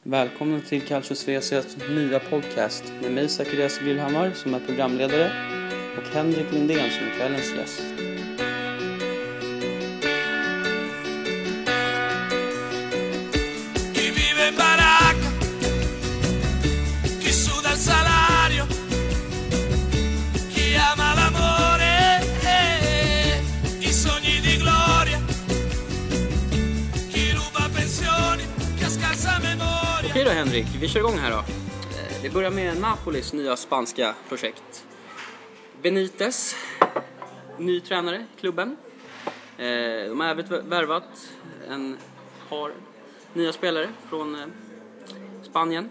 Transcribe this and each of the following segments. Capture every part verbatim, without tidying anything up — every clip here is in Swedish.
Välkomna till Calcio Svesias nya podcast med mig Zacharias Wilhammar som är programledare och Henrik Lindén som är kvällens gäst. Okej då Henrik, vi kör igång här då. Vi börjar med Napolis nya spanska projekt. Benitez, ny tränare i klubben. De har även värvat en par nya spelare från Spanien.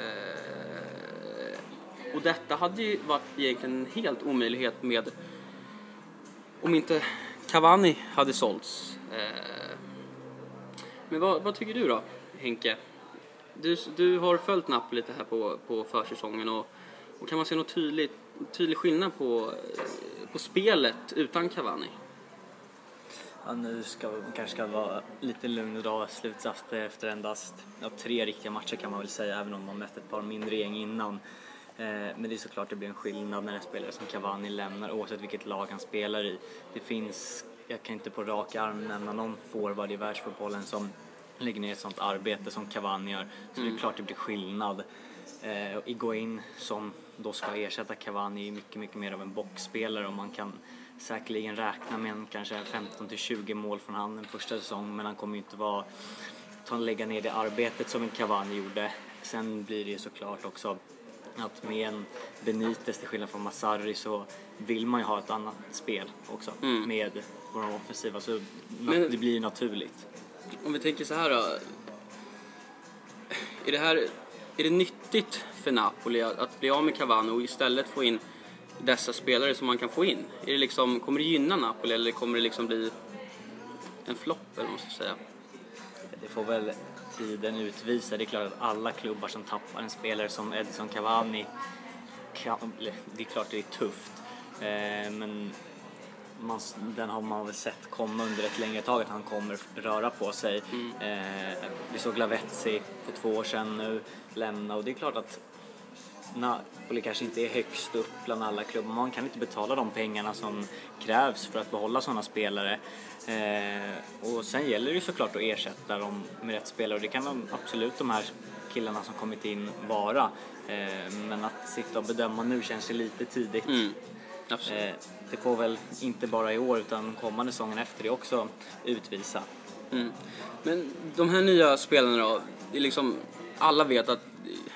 Och detta hade ju varit egentligen en helt omöjlighet med om inte Cavani hade sålts. Men vad, vad tycker du då, Henke? Du, du har följt Napoli lite här på, på försäsongen och, och kan man se något tydligt, tydlig skillnad på, på spelet utan Cavani? Ja, nu ska man kanske ska vara lite lugn och dra slutsatser efter endast ja, tre riktiga matcher kan man väl säga, även om man mött ett par mindre gäng innan. Eh, men det är såklart det blir en skillnad när en spelare som Cavani lämnar oavsett vilket lag han spelar i. Det finns, jag kan inte på rak arm nämna någon forward i världsfotbollen som lägger ner ett sånt arbete som Cavani gör. Så mm. det är klart det blir skillnad. Eh, Higuaín som då ska ersätta Cavani är mycket, mycket mer av en boxspelare och man kan säkerligen räkna med en kanske femton till tjugo mål från han den första säsongen, men han kommer ju inte vara ta lägga ner det arbetet som en Cavani gjorde. Sen blir det ju såklart också att med en Benitez till skillnad från Massarri så vill man ju ha ett annat spel också mm. med våra offensiva, så men det blir ju naturligt. Om vi tänker så här då, är det här är det nyttigt för Napoli att, att bli av med Cavani och istället få in dessa spelare som man kan få in? Är det liksom, kommer det gynna Napoli eller kommer det liksom bli en flopp eller måste jag säga? Det får väl tiden utvisa. Det är klart att alla klubbar som tappar en spelare som Edson Cavani kan, det är klart det är tufft. Eh, men Man, den har man väl sett komma under ett längre tag att han kommer röra på sig. Mm. Eh, vi såg Lavezzi för två år sedan nu lämna och det är klart att Napoli kanske inte är högst upp bland alla klubbar. Man kan inte betala de pengarna som krävs för att behålla sådana spelare. Eh, och sen gäller det ju såklart att ersätta dem med rätt spelare och det kan de, absolut de här killarna som kommit in vara. Eh, men att sitta och bedöma nu känns det lite tidigt. Mm. Absolut. Eh, det får väl inte bara i år utan kommande säsongen efter det också utvisa. Mm. Men de här nya spelarna då, det är liksom, alla vet att,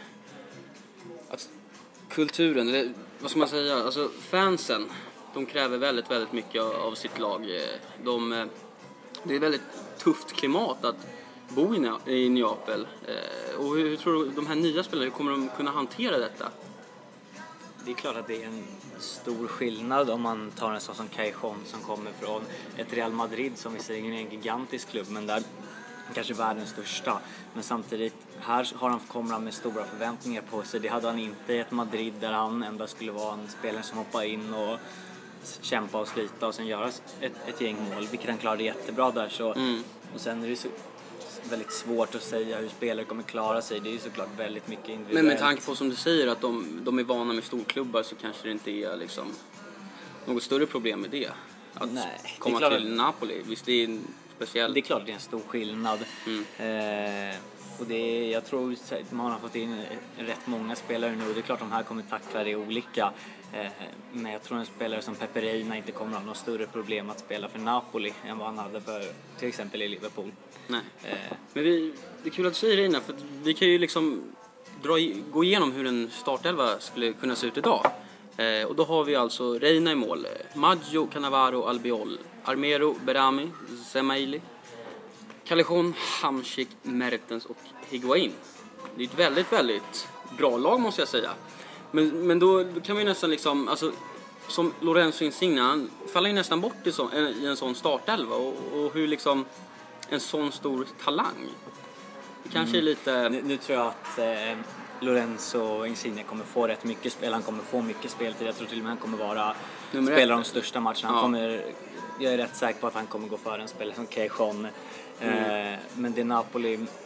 att kulturen, eller vad ska man säga, alltså fansen, de kräver väldigt, väldigt mycket av sitt lag. De, det är väldigt tufft klimat att bo i Neapel. Och hur, hur tror du de här nya spelarna kommer de kunna hantera detta? Det är klart att det är en stor skillnad om man tar en sån som Cajon som kommer från ett Real Madrid som visserligen är en gigantisk klubb men där kanske världens största. Men samtidigt, här har han, kommer han med stora förväntningar på sig. Det hade han inte i ett Madrid där han ändå skulle vara en spelare som hoppar in och kämpa och slita och sen göra ett, ett gäng mål, vilket han klarade jättebra där. Så, mm. Och sen är det så väldigt svårt att säga hur spelare kommer klara sig. Det är ju såklart väldigt mycket individuellt. Men med tanke på som du säger att de, de är vana med storklubbar så kanske det inte är liksom något större problem med det. Att Nej, komma det till Napoli. Visst det är en speciell... Det är klart det är en stor skillnad. Mm. Eh, och det är, jag tror man har fått in rätt många spelare nu. Det är klart de här kommer tackla det olika. Eh, men jag tror en spelare som Pepe Reina inte kommer att ha något större problem att spela för Napoli än vad han hade för till exempel i Liverpool. Nej. Eh. Men vi, det är kul att du säger Reina, för att vi kan ju liksom dra, gå igenom hur en startelva skulle kunna se ut idag. Eh, och då har vi alltså Reina i mål, Maggio, Cannavaro, Albiol, Armero, Berami, Zemaili, Callejon, Hamsik, Mertens och Higuaín. Det är ett väldigt, väldigt bra lag måste jag säga. Men, men då, då kan vi nästan liksom, alltså, som Lorenzo Insigne, han faller ju nästan bort i, så, i en sån startelva. Och, och hur liksom en sån stor talang. Det kanske mm. är lite... Nu, nu tror jag att eh, Lorenzo Insigne kommer få rätt mycket spel. Han kommer få mycket speltid. Jag tror till och med han kommer vara spela de största matcherna. Han ja. kommer, jag är rätt säker på att han kommer gå före en spelare som Cajon. Mm. Eh, men det Napoli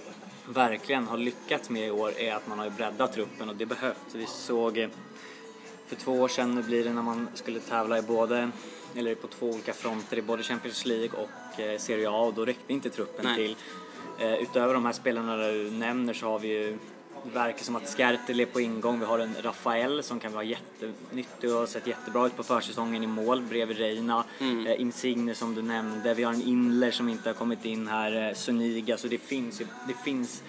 verkligen har lyckats med i år är att man har breddat truppen, och det behövs. Vi såg för två år sedan blir det när man skulle tävla i både, eller på två olika fronter i både Champions League och eh, Serie A, och då räckte inte truppen Nej. till. Eh, utöver de här spelarna du nämner så har vi ju, det verkar som att Skertel är på ingång. Vi har en Rafael som kan vara jättenyttig och har sett jättebra ut på försäsongen i mål bredvid Reina. Mm. Eh, Insigne som du nämnde. Vi har en Inler som inte har kommit in här. Eh, Suniga. Så det finns, det finns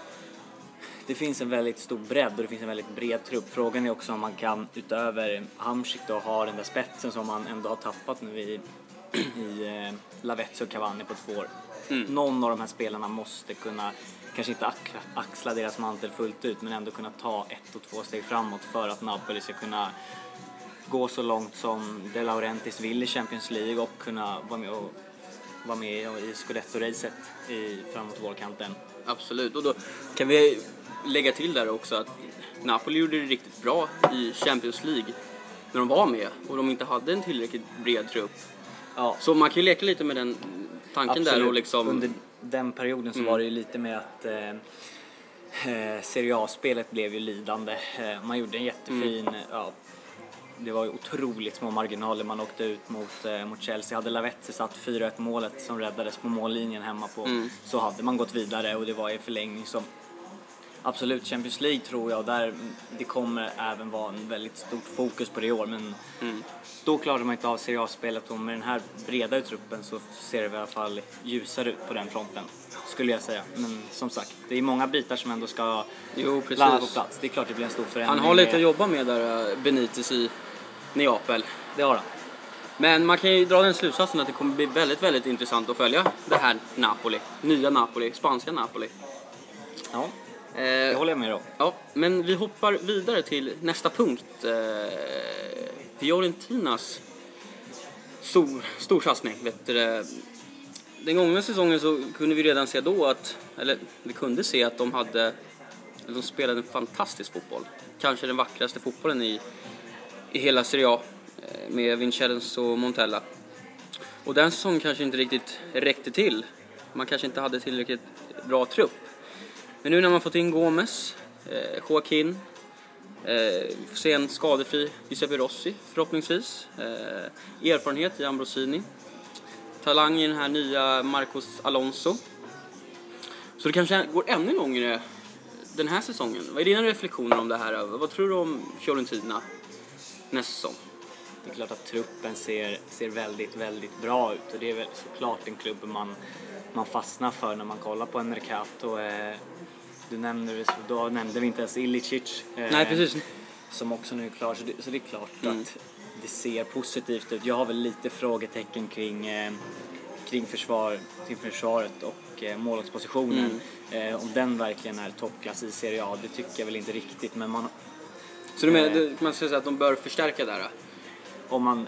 det finns en väldigt stor bredd och det finns en väldigt bred trupp. Frågan är också om man kan utöver Hamsik då ha den där spetsen som man ändå har tappat nu i, i eh, Lavezzi och Cavani på två år. Mm. Någon av de här spelarna måste kunna, kanske inte axla deras mantel fullt ut, men ändå kunna ta ett och två steg framåt för att Napoli ska kunna gå så långt som De Laurentiis vill i Champions League och kunna vara med, och, vara med i Scudetto-racet i, framåt vårkanten. Absolut, och då kan vi lägga till där också att Napoli gjorde det riktigt bra i Champions League när de var med och de inte hade en tillräckligt bred trupp. Ja. Så man kan ju leka lite med den tanken. Absolut. Där och liksom... Under den perioden så mm. var det ju lite med att eh, eh, Serie A-spelet blev ju lidande. Eh, man gjorde en jättefin... Mm. Ja, det var ju otroligt små marginaler. Man åkte ut mot, eh, mot Chelsea. Hade Lavezzi satt fyra ett målet som räddades på mållinjen hemma på, mm. så hade man gått vidare och det var i förlängning som... Absolut, Champions League tror jag, där det kommer även vara en väldigt stort fokus på det i år, men mm. då klarar man inte av Serie A-spelet, och med den här breda truppen så ser det i alla fall ljusare ut på den fronten, skulle jag säga. Men som sagt, det är många bitar som ändå ska jo, landa på plats. Det är klart det blir en stor förändring. Han har lite att jobba med där, Benitez i Neapel. Det har han. Men man kan ju dra den slutsatsen att det kommer bli väldigt, väldigt intressant att följa det här Napoli, nya Napoli, spanska Napoli. Ja. Det håller jag med om. Ja, men vi hoppar vidare till nästa punkt. Eh, Fiorentinas stor, stor satsning. Vet du, den gångna säsongen så kunde vi redan se då att, eller vi kunde se att de hade, de spelade en fantastisk fotboll. Kanske den vackraste fotbollen i, i hela Serie A med Vincenzo Montella. Och den säsongen kanske inte riktigt räckte till. Man kanske inte hade tillräckligt bra trupp. Men nu när man fått in Gomes, eh, Joaquin, eh, vi får se en skadefri Giuseppe Rossi förhoppningsvis, eh, erfarenhet i Ambrosini, talang i den här nya Marcos Alonso. Så det kanske går ännu längre den här säsongen. Vad är dina reflektioner om det här? Vad tror du om Fiorentina nästa säsong? Det är klart att truppen ser, ser väldigt, väldigt bra ut, och det är väl såklart en klubb man, man fastnar för när man kollar på en Mercato. Eh, Du nämnde, då nämnde vi inte ens Ilicic. Eh, Nej, precis. Som också nu är klar. Så det, så det är klart mm. att det ser positivt ut. Jag har väl lite frågetecken kring, eh, kring, försvar, kring försvaret och eh, målvaktspositionen. Mm. Eh, om den verkligen är toppklass i Serie A, det tycker jag väl inte riktigt. Men man, så du menar, eh, man ska säga att de bör förstärka där? Om man,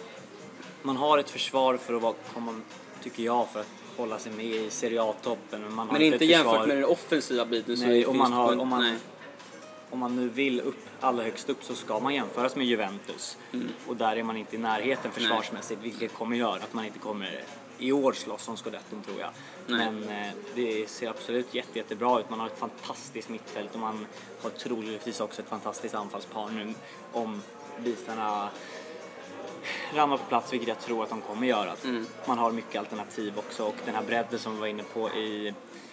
man har ett försvar för att vara, komma, tycker jag, för att hålla sig med i Serie A-toppen. Men, man har men inte, inte jämfört försvar med den offensiva biten. Så nej, om, man har, om, man, nej. om man nu vill upp allra högst upp så ska man jämföras med Juventus. Mm. Och där är man inte i närheten försvarsmässigt, nej. Vilket kommer göra att man inte kommer i år slåss om Scudetton, tror jag. Nej. Men eh, det ser absolut jätte, jättebra ut. Man har ett fantastiskt mittfält och man har troligtvis också ett fantastiskt anfallspar nu, om bitarna ramar på plats, vilket jag tror att de kommer göra. Mm. Man har mycket alternativ också, och den här bredden som vi var inne på i,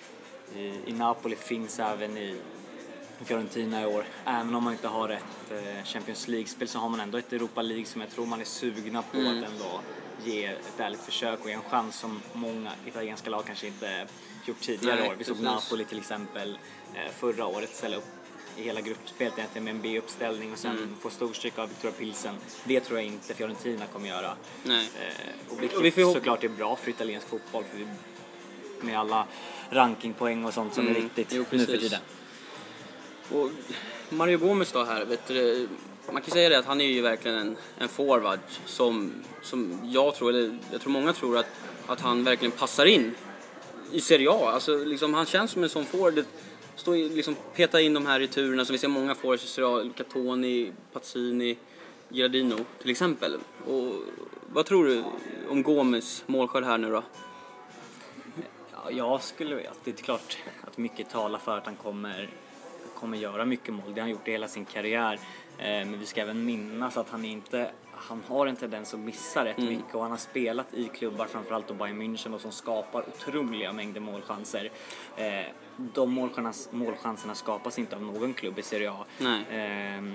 i, i Napoli finns även i Fiorentina i år. Även om man inte har ett eh, Champions League-spel så har man ändå ett Europa League som jag tror man är sugna på mm. att ändå ge ett ärligt försök och en chans som många italienska lag kanske inte gjort tidigare Nej, år. Vi såg Napoli till exempel eh, förra året ställa upp i hela gruppspelet egentligen med en B-uppställning och sen mm. få storstryk av Victoria Pilsen. Det tror jag inte Fiorentina kommer göra. Nej. Eh, och vilket och vi får såklart det är bra för italiensk fotboll, för vi, med alla rankingpoäng och sånt som mm. är viktigt jo, nu för tiden. Och Mario Gomes då här, vet du, man kan säga det att han är ju verkligen en, en forward som, som jag tror, eller jag tror många tror att, att han verkligen passar in i Serie A. Alltså liksom, han känns som en sån forward. Stå liksom peta in de här returerna som vi ser många får i Serie A, Catoni, Pazzini, Giardino till exempel. Och vad tror du om Gomes målskörd här nu då? Ja, jag skulle, det är klart att att mycket talar för att han kommer, kommer göra mycket mål. Det har han gjort i hela sin karriär. Eh, men vi ska även minnas att han inte han har en tendens att missa rätt mm. mycket, och han har spelat i klubbar, framförallt då Bayern München, och som skapar otroliga mängder målchanser. Eh, de målchanserna, målchanserna skapas inte av någon klubb i Serie A. Nej. Eh,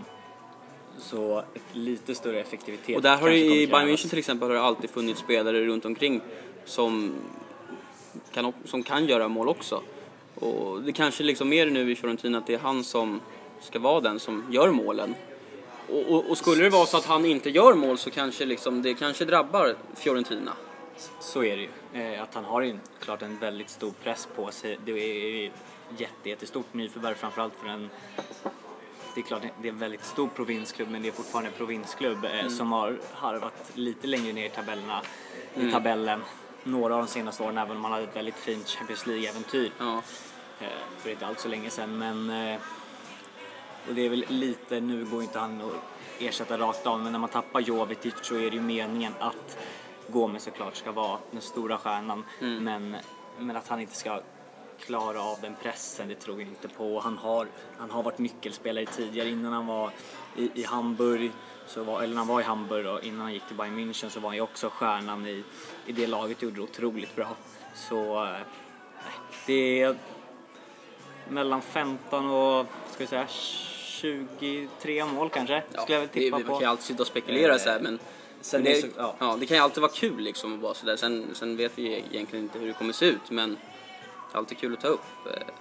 så ett lite större effektivitet. Och där har det i Bayern München till exempel har det alltid funnits spelare runt omkring som kan, som kan göra mål också. Och det kanske liksom mer nu i Fiorentina att det är han som ska vara den som gör målen. Och, och, och skulle det vara så att han inte gör mål så kanske liksom, det kanske drabbar Fiorentina. Så är det ju. Eh, att han har ju klart en väldigt stor press på sig. Det är jätte, jättestort nyförvärv, framförallt för en... Det är klart det är en väldigt stor provinsklubb, men det är fortfarande en provinsklubb eh, mm. som har harvat lite längre ner i tabellerna, mm. i tabellen. Några av de senaste åren, även om man hade ett väldigt fint Champions League-äventyr. Ja. Eh, för inte allt så länge sedan, men... Eh, och det är väl lite, nu går inte han att ersätta rakt av, men när man tappar Jovetic så är det ju meningen att Gomes såklart ska vara den stora stjärnan. Mm. Men, men att han inte ska klara av den pressen, det tror jag inte på. Han har, han har varit nyckelspelare tidigare. Innan han var i, i Hamburg, så var, eller när han var i Hamburg och innan han gick till Bayern München, så var han ju också stjärnan i, i det laget, gjorde det otroligt bra. Så nej, det är mellan femton och ska vi säga tjugotre mål kanske, ja, skulle jag väl tippa det, på. Vi kan ju alltid sitta och spekulera eh, så här, men sen det, det, så, ja. Ja, det kan ju alltid vara kul liksom att vara så där. Sen, sen vet vi egentligen inte hur det kommer se ut, men det är alltid kul att ta upp.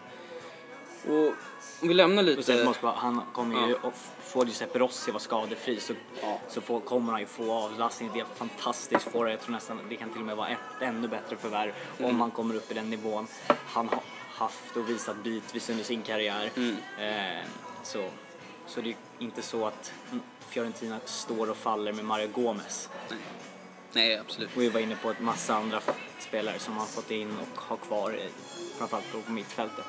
Och om vi lämnar lite... Sen måste bara, han kommer ju ja. få Giuseppe Rossi vara skadefri, så, ja. så får, kommer han ju få avlastning. Det är fantastiskt för det. Jag tror nästan det kan till och med vara ett ännu bättre förvärv mm. om han kommer upp i den nivån han har haft och visat bitvis under sin karriär. Mm. Eh, så, så det är inte så att Fiorentina står och faller med Mario Gomes. Nej, Nej absolut. Och vi var inne på ett massa andra spelare som har fått in och har kvar i, framförallt på mittfältet.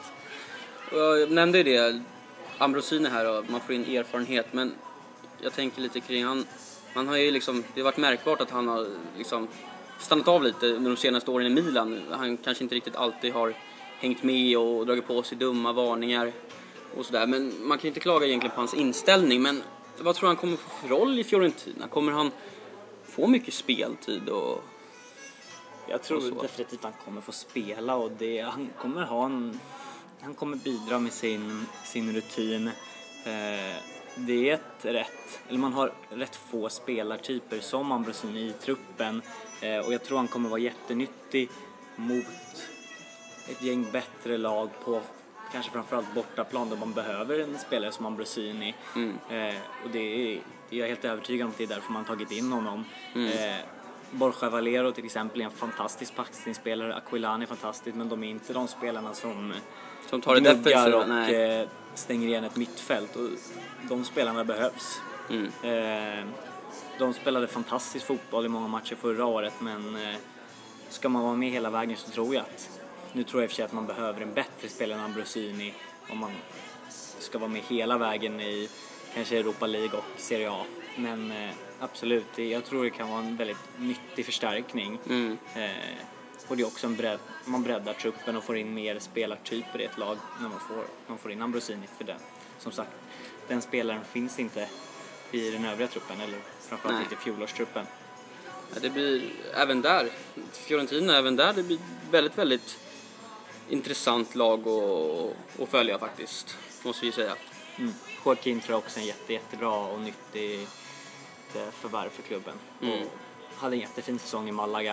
Jag nämnde ju det, Ambrosini här, och man får in erfarenhet, men jag tänker lite kring han, man har ju liksom, det har varit märkbart att han har liksom stannat av lite under de senaste åren i Milan. Han kanske inte riktigt alltid har hängt med och dragit på sig dumma varningar och sådär, men man kan ju inte klaga egentligen på hans inställning. Men vad tror han kommer få för roll i Fiorentina? Kommer han få mycket speltid? Och jag tror och definitivt att han kommer få spela, och det, han kommer ha en, han kommer bidra med sin, sin rutin. Eh, det är ett rätt, eller man har rätt få spelartyper som Ambrosini i truppen, eh, och jag tror han kommer vara jättenyttig mot ett gäng bättre lag på kanske framförallt bortaplan, då man behöver en spelare som Ambrosini. Mm. Eh, och det är, jag är helt övertygad om att det är därför man tagit in honom. Mm. Eh, Borja Valero till exempel är en fantastisk passningsspelare. Aquilani är fantastisk, men de är inte de spelarna som, som tar det defensiva och nej. stänger igen ett mittfält. Och de spelarna behövs. Mm. Eh, de spelade fantastisk fotboll i många matcher förra året, men eh, ska man vara med hela vägen så tror jag att nu tror jag i och för sig att man behöver en bättre spelare än Ambrosini om man ska vara med hela vägen i kanske Europa League och Serie A. Men eh, absolut, jag tror det kan vara en väldigt nyttig förstärkning. Mm. Eh, och det är också en bredd, man breddar truppen och får in mer spelartyper i ett lag när man får, man får in Ambrosini för det. Som sagt, den spelaren finns inte i den övriga truppen, eller framförallt inte i fjolårstruppen. Ja, det blir även där, Fiorentina även där, det blir väldigt, väldigt intressant lag att, att följa faktiskt, måste vi säga. Mm. Joaquin tror jag också är en jätte, jättebra och nyttig förvärv för klubben. Mm. Och hade en jättefin säsong i Malaga.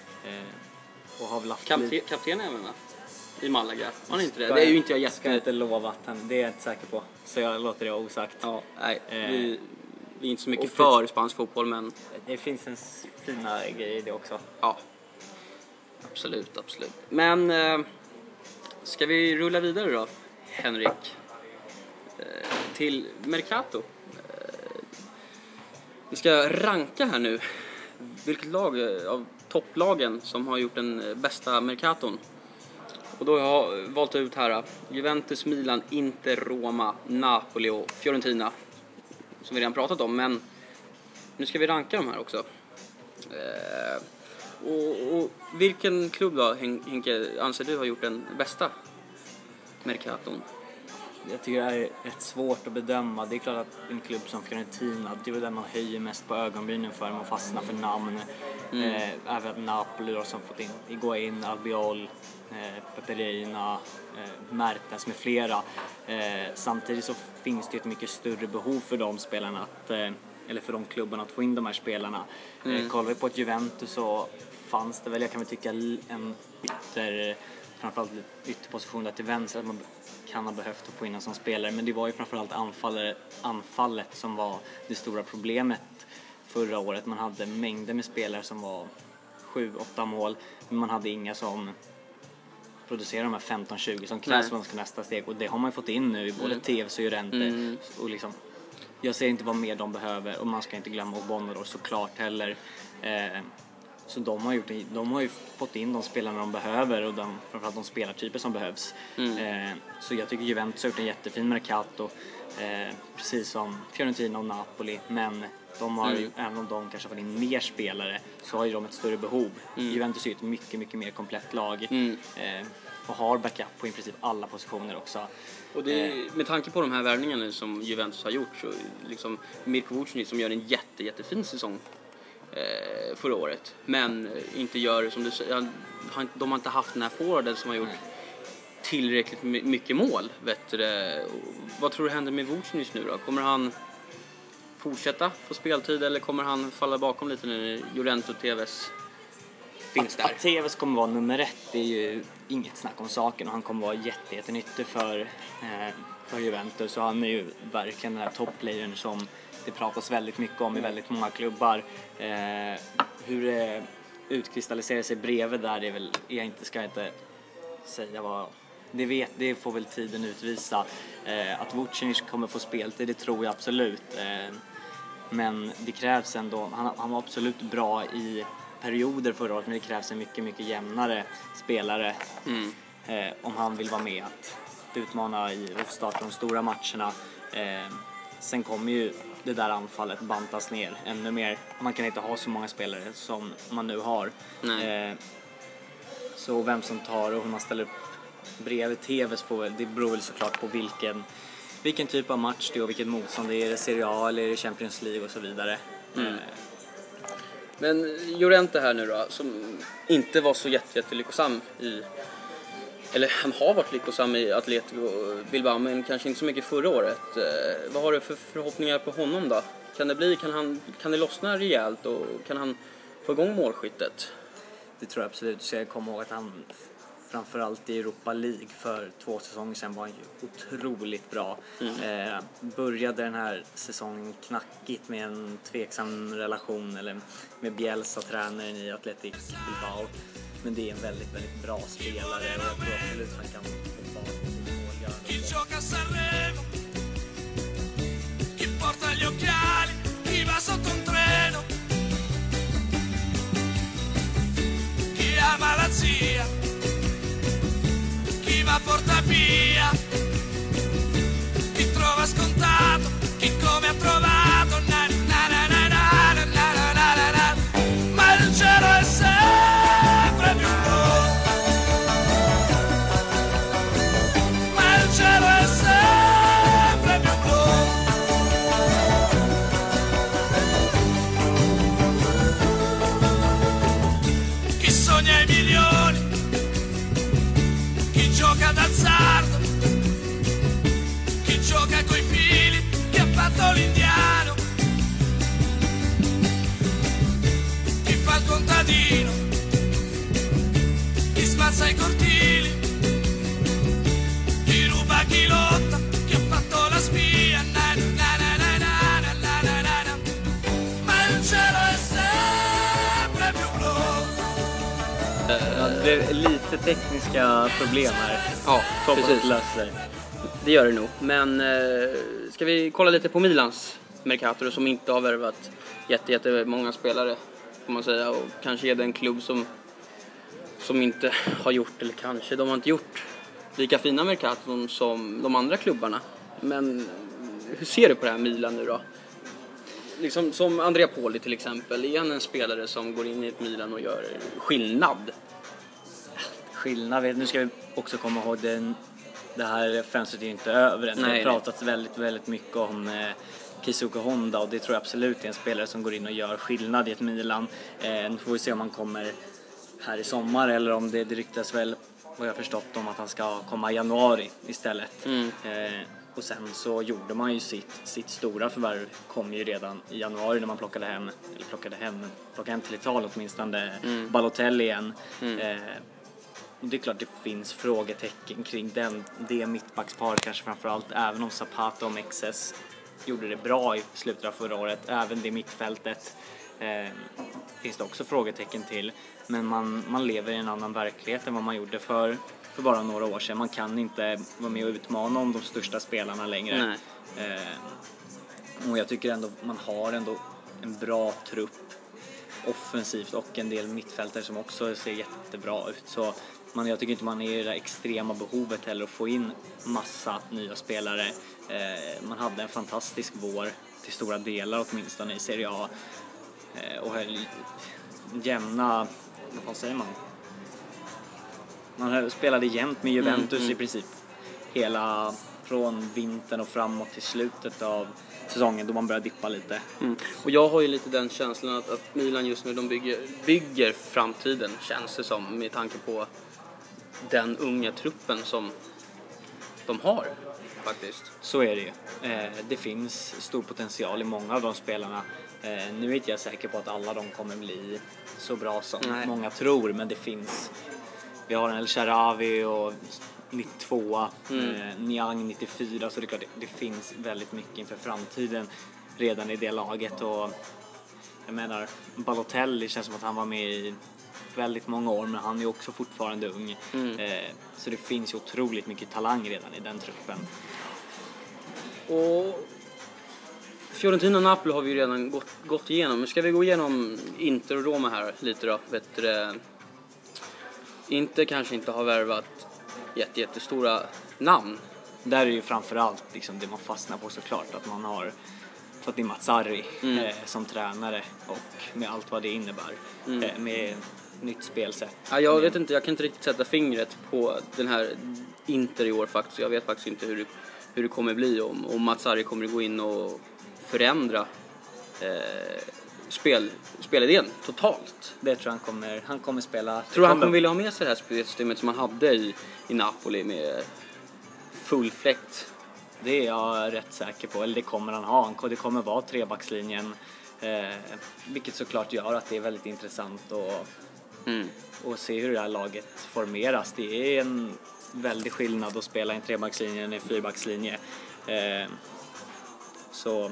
Eh, och har väl haft Kapten, lite... kapten även va? I Malaga. Har ni inte det? Det är ju inte jag jätte... Ska inte lova att han, det är jag inte säker på. Så jag låter det osagt. Ja, nej. Eh, vi, vi är inte så mycket för finns, spansk fotboll, men... Det finns en fina grej i det också. Ja. Absolut, absolut. Men eh, ska vi rulla vidare då, Henrik? Eh, till Mercato. Eh, vi ska ranka här nu. Vilket lag av topplagen som har gjort den bästa Mercaton. Och då har jag valt ut här Juventus, Milan, Inter, Roma, Napoli och Fiorentina. Som vi redan pratat om, men nu ska vi ranka de här också. Eh, och, och vilken klubb då, Henke, anser du har gjort den bästa? Mercaton? Jag tycker det är rätt svårt att bedöma. Det är klart att en klubb som Fiorentina, det är väl den man höjer mest på ögonbrynen för. Man fastnar för namn. Mm. Eh, även Napoli då, som fått in Higuain, Albiol, eh, Peperina, eh, Mertens med flera. Eh, samtidigt så finns det ett mycket större behov för de spelarna att, eh, eller för de klubbarna att få in de här spelarna. Mm. Eh, kollar vi på ett Juventus så fanns det väl, jag kan väl tycka, en ytter, framförallt ytterposition där till vänster, att man kan ha behövt att få in en som spelare, men det var ju framförallt anfallare, anfallet som var det stora problemet förra året. Man hade mängder med spelare som var sju åtta mål, men man hade inga som producerar de här femton tjugo som krävs för nästa steg, och det har man ju fått in nu i både mm. T V S och Llorente. Mm. Och liksom, jag ser inte vad mer de behöver, och man ska inte glömma Bonner såklart heller. Eh, Så de har, gjort, de har ju fått in de spelarna de behöver, och de, framförallt de spelartyper som behövs. Mm. Eh, så jag tycker Juventus har gjort en jättefin Mercato, eh, precis som Fiorentina och Napoli. Men de har mm. ju, även om de kanske har fått in mer spelare, så har ju de ett större behov. Mm. Juventus är ju ett mycket, mycket mer komplett lag. Mm. Eh, och har backup på i princip alla positioner också. Och det, med tanke på de här värvningarna som Juventus har gjort, så liksom Mirko Vucinic som gör en jätte, jättefin säsong förra året, men inte gör som du säger, de har inte haft den här forwarden som har gjort tillräckligt mycket mål, vet du. Vad tror du händer med Vucinic nu då? Kommer han fortsätta få speltid, eller kommer han falla bakom lite när Llorente och T V S finns där? Att T V S kommer vara nummer ett, det är ju inget snack om saken, och han kommer vara jätte, jättenyttig för, eh, för Juventus, så han är ju verkligen den här topplayern som det pratas väldigt mycket om i väldigt många klubbar. Eh, hur det utkristalliserar sig bredvid där, det är väl, jag inte, ska inte säga vad det vet, det får väl tiden utvisa. Eh, att Vucinic kommer få speltid, det tror jag absolut. Eh, men det krävs ändå, han, han var absolut bra i perioder förra året, men det krävs en mycket, mycket jämnare spelare mm. eh, om han vill vara med att utmana i uppstarten de stora matcherna. Eh, sen kommer ju det där anfallet bantas ner ännu mer. Man kan inte ha så många spelare som man nu har. Eh, så vem som tar och hur man ställer upp bredvid T V S får väl, det beror väl såklart på vilken, vilken typ av match det är och vilket motstånd det är. Är det Serie A eller är det Champions League och så vidare. Mm. Eh. Men Llorente här nu då, som inte var så jätte, jätte lyckosam i, eller han har varit lyckosam i Atletico Bilbao, men kanske inte så mycket förra året. Eh, vad har du för förhoppningar på honom då? Kan det bli, kan han, kan det lossna rejält, och kan han få igång målskyttet? Det tror jag absolut. Så jag kommer ihåg att han framförallt i Europa League för två säsonger sedan var han ju otroligt bra. Mm. Eh, började den här säsongen knackigt med en tveksam relation eller med Bielsa, tränaren i Athletic Bilbao. Men det är en väldigt, väldigt bra spelare, och jag tror absolut att han kan få fart på sitt målgörande. Chi gioca a Sanremo, chi porta gli occhiali, chi va sotto un treno, chi ama la zia, chi va porta via, chi trova scontato, chi come ha trovato, na na na na na na na na na na, ma il cielo è sempre più blu, ma il cielo è sempre più blu, chi sogna i milioni, chi gioca d'azzardo, chi gioca coi fili, chi ha fatto l'indiano, chi fa il contadino, chi spazza i cortili, chi ruba, chi lotta, chi ha fatto la spia, na na na na na na na na na, ma il cielo è sempre più blu. Ja, det är lite tekniska problem här. Ja, precis. Löser. Det gör det nog. Men eh, ska vi kolla lite på Milans Mercato, som inte har värvat jätte, jätte många spelare, får man säga. Och kanske är det en klubb som, som inte har gjort, eller kanske de har inte gjort lika fina Mercaton som de andra klubbarna. Men hur ser du på det här Milan nu då? Liksom som Andrea Poli till exempel, är han en spelare som går in i ett Milan och gör skillnad? Skillnad, nu ska vi också komma ihåg den det här fönstret är ju inte över än. Det har Nej, pratats väldigt, väldigt mycket om eh, Keisuke Honda, och det tror jag absolut är en spelare som går in och gör skillnad i ett Milan. Eh, nu får vi se om han kommer här i sommar eller om det, det ryktas väl, vad jag har förstått, om att han ska komma i januari istället. Mm. Eh, och sen så gjorde man ju sitt, sitt stora förvärv, kom ju redan i januari när man plockade hem, eller plockade hem, plockade hem till Italien åtminstone, mm. Balotelli igen. Mm. Eh, det är klart det finns frågetecken kring den, det mittbacksparet kanske framförallt, även om Zapata och Mexes gjorde det bra i slutet av förra året. Även det mittfältet eh, finns det också frågetecken till. Men man, man lever i en annan verklighet än vad man gjorde för, för bara några år sedan. Man kan inte vara med och utmana om de största spelarna längre. Eh, och jag tycker ändå man har ändå en bra trupp offensivt och en del mittfältare som också ser jättebra ut. Så man, jag tycker inte man är i det extrema behovet heller att få in massa nya spelare. Eh, man hade en fantastisk vår till stora delar åtminstone i Serie A. Eh, och höll jämna, vad säger man? Man spelade jämnt med Juventus mm, mm. i princip hela från vintern och framåt till slutet av säsongen då man börjar dippa lite. Mm. Och jag har ju lite den känslan att, att Milan just nu de bygger, bygger framtiden, känns det som, med tanke på den unga truppen som de har faktiskt. Så är det ju. Eh, det finns stor potential i många av de spelarna. Eh, nu är inte jag säker på att alla de kommer bli så bra som Nej. många tror, men det finns. Vi har en El Sharawi och nittiotvå, mm. eh, Niang nittiofyra, så det är klart det, det finns väldigt mycket inför framtiden redan i det laget. Och jag menar, Balotelli känns som att han var med i väldigt många år, men han är också fortfarande ung. Mm. Eh, så det finns ju otroligt mycket talang redan i den truppen. Och Fiorentina och Napoli har vi ju redan gått, gått igenom. Men ska vi gå igenom Inter och Roma här lite då? Vet du, Inter kanske inte har värvat jätte, jättestora namn. Där är ju framförallt liksom det man fastnar på såklart, att man har fått in Mazzarri mm. eh, som tränare och med allt vad det innebär. Mm. Eh, med nytt spelsätt. Ja, jag vet inte, jag kan inte riktigt sätta fingret på den här Inter i år faktiskt. Jag vet faktiskt inte hur det, hur det kommer bli, om, om Mazzarri kommer att gå in och förändra eh, spel, spelidén totalt. Det tror jag han kommer, han kommer spela. Tror du han kommer vilja ha med sig det här spelsystemet som han hade i, i Napoli med full fläkt? Det är jag rätt säker på, eller det kommer han ha. Det kommer vara trebackslinjen, eh, vilket såklart gör att det är väldigt intressant att mm. och se hur det här laget formeras. Det är en väldig skillnad att spela en trebackslinje än en fyrbackslinje. Eh, så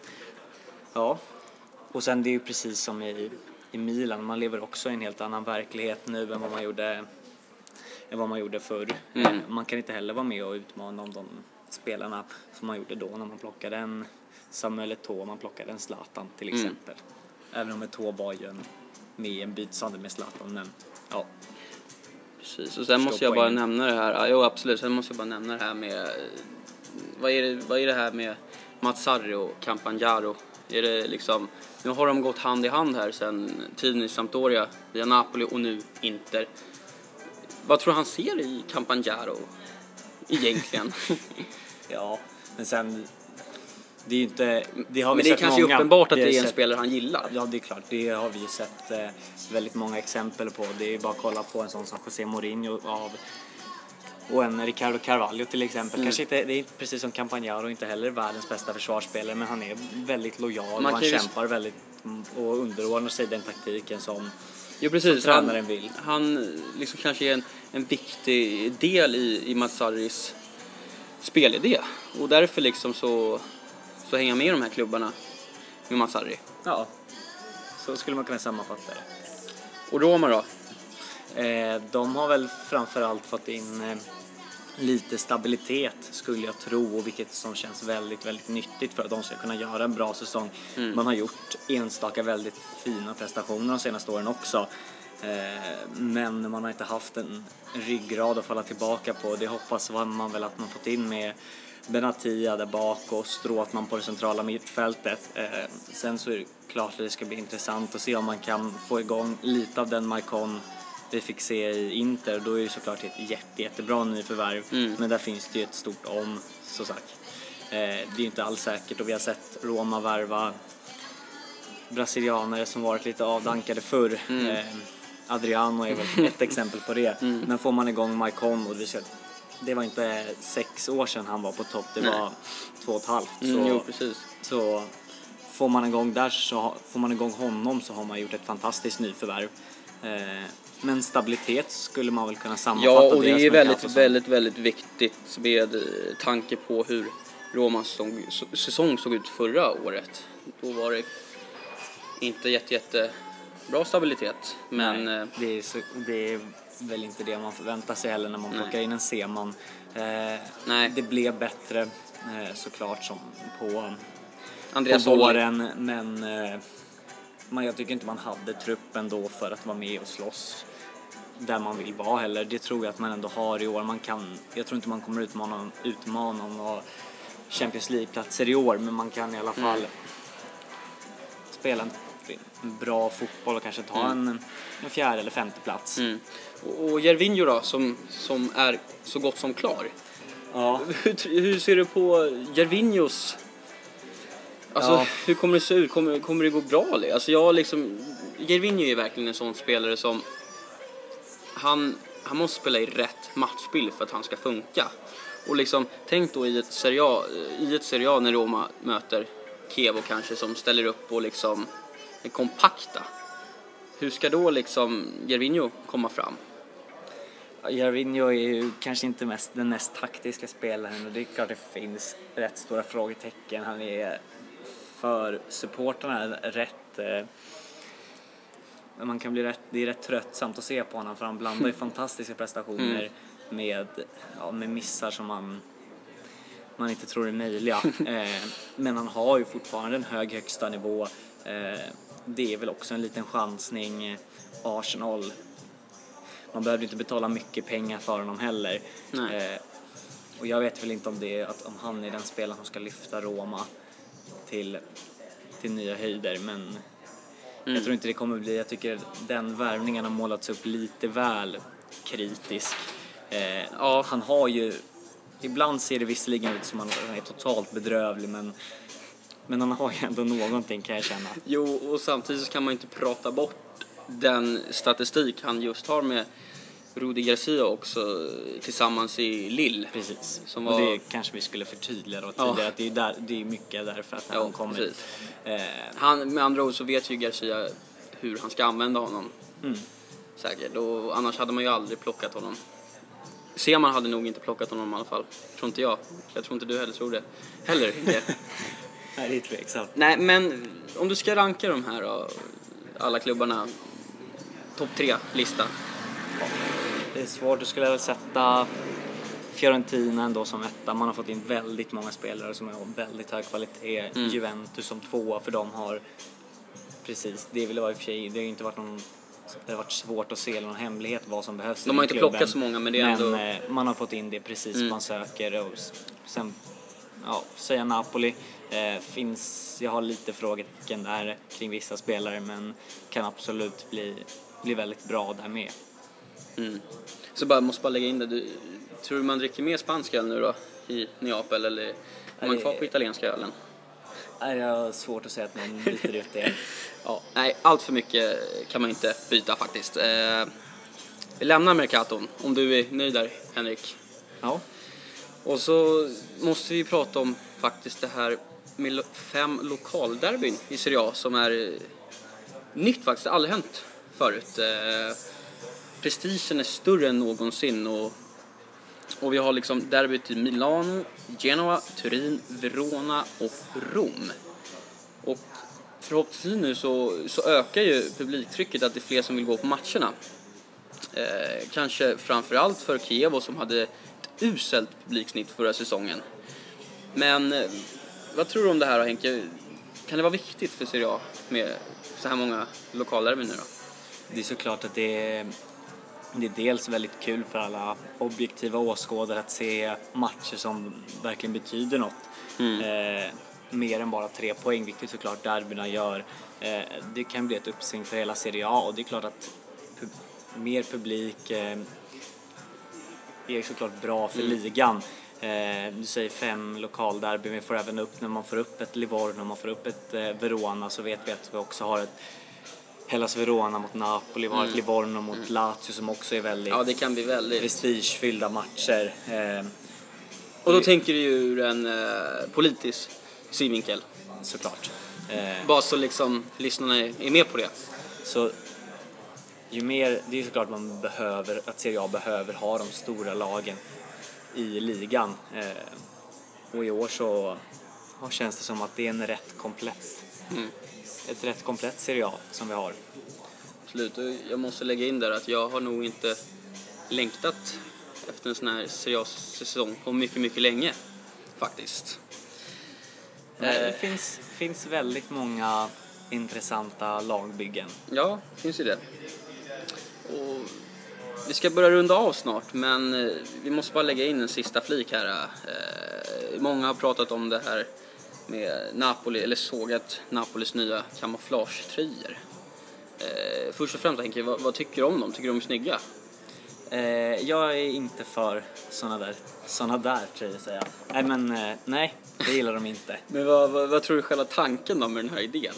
ja. Och sen det är ju precis som i, i Milan. Man lever också i en helt annan verklighet nu än vad man gjorde, än vad man gjorde förr. Mm. Man kan inte heller vara med och utmana om de spelarna som man gjorde då när man plockade en Samuel Eto'o, man plockade en Zlatan till exempel. Mm. Även om Eto'o var ju en, med en bytsande med Zlatan, men ja. Precis, och sen måste jag bara nämna det här. Ja, jo, absolut, sen måste jag bara nämna det här med vad är det, vad är det här med Mazzarri och Campagnaro? Är det liksom, nu har de gått hand i hand här sen tiden i Sampdoria, via Napoli och nu Inter. Vad tror han ser i Campagnaro egentligen? Ja, men sen det är ju inte, det har vi men det är sett kanske många, uppenbart att det är en sett, spelare han gillar. Ja, det är klart, det har vi ju sett eh, väldigt många exempel på. Det är bara att kolla på en sån som José Mourinho av och en Ricardo Carvalho till exempel. Mm. Kanske inte, det är inte precis som Campagnaro, inte heller världens bästa försvarsspelare, men han är väldigt lojal och han kämpar ju väldigt och underordnar sig den taktiken som, jo, precis. som tränaren vill. Han, han liksom kanske är en, en viktig del i, i Mazzaris spelidé, och därför liksom så, så hänger med de här klubbarna med Mazzarri. Ja, så skulle man kunna sammanfatta det. Och Roma då? Eh, de har väl framförallt fått in eh, lite stabilitet skulle jag tro, och vilket som känns väldigt, väldigt nyttigt för att de ska kunna göra en bra säsong. Mm. Man har gjort enstaka väldigt fina prestationer de senaste åren också. Eh, men man har inte haft en ryggrad att falla tillbaka på. Det hoppas man väl att man fått in med Benatia där bak och Stråtman på det centrala mittfältet. Eh, sen så är det klart att det ska bli intressant att se om man kan få igång lite av den Maicon vi fick se i Inter, då är det såklart ett jätte, jättebra nyförvärv. Mm. Men där finns det ju ett stort om, så sagt. Eh, det är ju inte alls säkert, och vi har sett Roma värva brasilianare som varit lite avdankade förr. Mm. Eh, Adriano är väl ett exempel på det. Mm. Men får man igång Maicon, och det var inte sex år sedan han var på topp, det Nej. var två och ett halvt. Så, Mm, jo, precis. så får man igång där, så får man igång honom, så har man gjort ett fantastiskt nyförvärv. Eh, men stabilitet skulle man väl kunna sammanfatta. Ja, och det deras är väldigt, Mercato som. väldigt, väldigt viktigt med eh, tanke på hur Romas säsong, säsong såg ut förra året. Då var det inte jätte, jätte bra stabilitet, men Nej, eh, det, är så, det är väl inte det man förväntar sig heller när man Nej. plockar in en Seman. Eh, Nej. Det blev bättre eh, såklart som på, Andreas på Olli. våren, men eh, man, jag tycker inte man hade truppen då för att vara med och slåss där man vill vara heller. Det tror jag att man ändå har i år. Man kan, jag tror inte man kommer utmana, utmana någon Champions League-platser i år, men man kan i alla fall Mm. spela en bra fotboll och kanske ta Mm. en, en fjärde eller femte plats. Mm. Och, och Gervinho då, som, som är så gott som klar. Ja. Hur, hur ser du på Gervinhos? Alltså, Ja. hur kommer det se ut? Kommer, kommer det gå bra? Alltså, jag liksom, Gervinho är verkligen en sån spelare som han, han måste spela i rätt matchbild för att han ska funka. Och liksom, tänk då i ett Serie A, i ett Serie A när Roma möter Chievo kanske, som ställer upp och liksom är kompakta. Hur ska då liksom Gervinho komma fram? Gervinho är ju kanske inte mest den mest taktiska spelaren, och det är klart det finns rätt stora frågetecken. Han är för supporterna rätt eh, man kan bli rätt, det är rätt tröttsamt att se på honom, för han blandar ju fantastiska prestationer mm. med, ja, med missar som man man inte tror är möjliga. eh, men han har ju fortfarande en hög högsta nivå. Eh, det är väl också en liten chansning. Arsenal, man behöver inte betala mycket pengar för honom heller. Eh, och jag vet väl inte om det är att om han är den spelaren som ska lyfta Roma till, till nya höjder, men mm. jag tror inte det kommer bli. Jag tycker den värvningen har målats upp lite väl kritisk. Eh, ja, han har ju, ibland ser det visserligen ut som att han är totalt bedrövlig, men men han har ju ändå någonting, kan jag känna. Jo, och samtidigt så kan man inte prata bort den statistik han just har med Rudi Garcia också tillsammans i Lille. Precis, som var... var... och det kanske vi skulle förtydliga då tidigare, ja. att det är, där, det är mycket därför att ja, han kommer. Eh... Han, med andra ord så vet ju Garcia hur han ska använda honom. Mm. Säkert, och annars hade man ju aldrig plockat honom. Seman hade nog inte plockat honom i alla fall. Tror inte jag. Jag tror inte du heller tror det. Heller inte. Nej, det är tveksamt. Nej, men om du ska ranka de här då, alla klubbarna, topp tre lista. Ja, det är svårt. Du skulle väl sätta Fiorentina ändå som etta. Man har fått in väldigt många spelare som har väldigt hög kvalitet. Mm. Juventus som tvåa, för de har precis, det vill vara i och för sig, det har inte varit någon, det har varit svårt att se någon hemlighet vad som behövs. De har inte klubben. plockat så många, men det är men, ändå... man har fått in det precis mm. man söker. Och sen, ja, säga Napoli. Eh, finns, jag har lite frågetecken där kring vissa spelare, men kan absolut bli, bli väldigt bra där med. Mm. Så bara, måste bara lägga in det. Du, tror du man dricker mer spanska nu då i Neapel, eller är man kvar på italienska ölen? Nej, jag har svårt att säga att man byter ut det. Ja, nej, allt för mycket kan man inte byta faktiskt. Eh, vi lämnar Mercaton, om du är nöjd där, Henrik. Ja. Och så måste vi prata om faktiskt det här med fem lokalderbyn i Serie A som är nytt faktiskt, det har aldrig hänt förut. Eh, prestigen är större än någonsin, och, och vi har liksom derbyt i Milano, Genoa, Turin, Verona och Rom. Och förhoppningsvis nu så, så ökar ju publiktrycket, att det är fler som vill gå på matcherna. Eh, kanske framförallt för Chievo som hade ett uselt publiksnitt förra säsongen. Men eh, vad tror du om det här, Henke? Kan det vara viktigt för Serie A med så här många lokalderbyn nu då? Det är såklart att det är, det är dels väldigt kul för alla objektiva åskådare att se matcher som verkligen betyder något. Mm. Eh, mer än bara tre poäng, vilket såklart derbyna gör. Eh, det kan bli ett uppsving för hela Serie A, och det är klart att mer publik eh, är såklart bra för Mm. ligan. Eh, du säger fem lokalderby, vi får även upp när man får upp ett Livorno, när man får upp ett eh, Verona, så vet vi att vi också har ett Hellas Verona mot Napoli, vi har Mm. ett Livorno mot mm. Lazio som också är väldigt Ja, det kan bli väldigt... prestigefyllda matcher. Eh, Och då tänker du ju ur en eh, politisk synvinkel. såklart. Eh, Bara så liksom lyssnarna är är med på det. så ju mer, det är ju såklart man behöver, att Serie A behöver ha de stora lagen i ligan. Eh, och i år så ja, känns det som att det är en rätt komplett, Mm. ett rätt komplett Serie A som vi har. Absolut, och jag måste lägga in där att jag har nog inte längtat efter en sån här Serie A-säsong på mycket, mycket länge. Faktiskt. Men det Eh, finns, finns väldigt många intressanta lagbyggen. Ja, finns ju det. Och vi ska börja runda av snart, men eh, vi måste bara lägga in en sista flik här. Eh, många har pratat om det här med Napoli, eller sågat Napolis nya kamouflagetröjor. Eh, först och främst tänker jag, vad, vad tycker du om dem? Tycker du de är snygga? Eh, jag är inte för såna där, såna där tröjor, säger jag. Nej, men eh, nej, det gillar de inte. Men vad, vad, vad tror du själva tanken då med den här idén?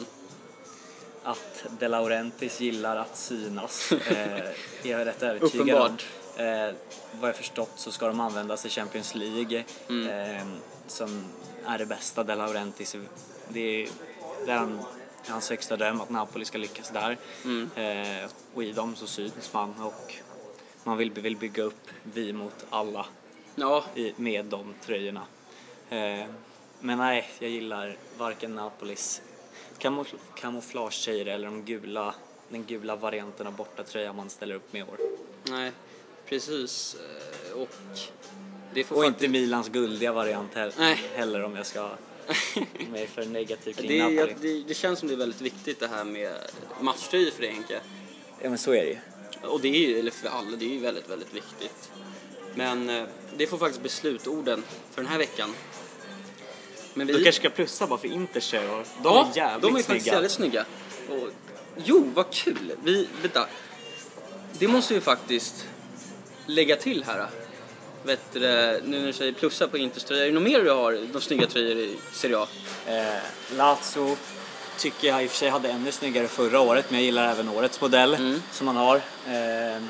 Att De Laurentiis gillar att synas eh, är jag rätt övertygad Uppenbart. om. Eh, vad jag förstått så ska de användas i Champions League Mm. eh, som är det bästa. De Laurentiis, det är, det är han, hans högsta dröm att Napoli ska lyckas där. Mm. Eh, och i dem så syns man och man vill, vill bygga upp vi mot alla Ja, i, med de tröjorna. Eh, men nej, jag gillar varken Napolis kamoufl- kamouflagetröjor eller de gula, den gula varianten av bortatröja man ställer upp med i år. nej, precis. Eh, Och det får Och faktiskt... inte Milans guldiga variant he- Nej. heller, om jag ska mig för negativ kring Det, Napoli. är- det, det känns som det är väldigt viktigt det här med matchtröjor för Henke. Ja, men så är det ju. Och det är ju, eller för alla, det är ju väldigt, väldigt viktigt. Men eh, det får faktiskt bli slutorden för den här veckan. Men vi... Du kanske ska plussa bara för Inters tröjor. De ja, är jävligt de är faktiskt snygga. jävligt snygga. Och, jo, vad kul. Vi, vänta. Det måste vi faktiskt lägga till här. Vet du, nu när du säger plussa på Inters tröjor, är det något mer du har, de snygga tröjor i Serie A? Eh, Lazio tycker jag i och för sig hade ännu snyggare förra året, men jag gillar även årets modell Mm. som man har. Eh,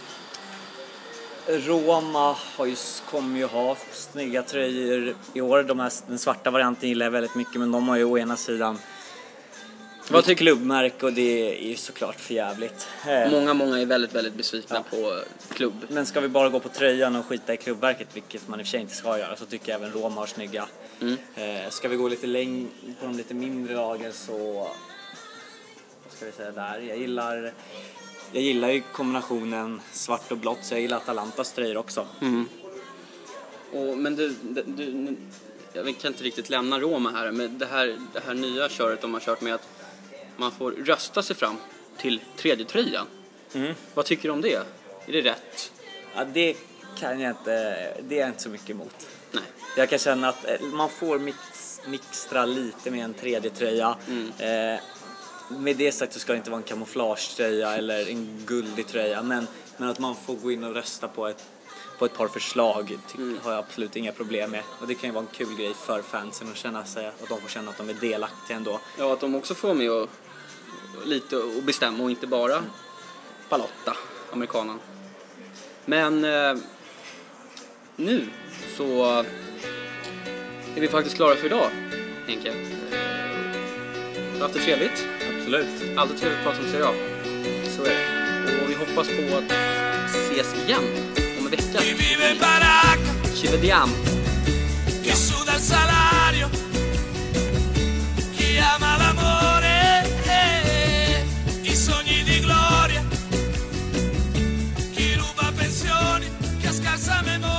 Roma har ju, kommer ju ha snygga tröjor i år. De här, den svarta varianten gillar jag väldigt mycket, men de har ju å ena sidan vad tycker klubbmärke och det är ju såklart för jävligt. Eh, Många, många är väldigt, väldigt besvikna Ja. på klubb. men ska vi bara gå på tröjan och skita i klubbverket, vilket man i och för sig inte ska göra, så tycker jag även Roma har snygga. Mm. Eh, ska vi gå lite längre på de lite mindre lagen, så vad ska vi säga där? Jag gillar jag gillar ju kombinationen svart och blått, så jag gillar Atalantas tröjor också. Mm. Och, men du, du, du, jag kan inte riktigt lämna Roma här, men det här, det här nya köret de har kört med att man får rösta sig fram till tredje tröjan. Mm. Vad tycker du om det? Är det rätt? Ja, det kan jag inte, det är jag inte så mycket emot. Nej. Jag kan känna att eh, man får mix, mixtra lite med en tredje tröja. Mm. Eh, med det sagt så ska det inte vara en kamouflagetröja eller en guldig tröja, men, men att man får gå in och rösta på ett, på ett par förslag ty- Mm. har jag absolut inga problem med. Och det kan ju vara en kul grej för fansen att känna sig, att de får känna att de är delaktiga ändå. Ja, att de också får med och, lite och bestämma och inte bara Palotta, amerikanen. Men eh, nu så är vi faktiskt klara för idag, Henke. Eh, Du har haft det trevligt. Absolut. Alltid trevligt att prata om Serie A. Så är det. Och vi hoppas på att ses igen om en vecka. Chi vive in baracca, Ci vediamo. chi suda il salario, chi ama l'amore, i sogni di gloria, chi ruba pensioni, chi ha scarsa memoria.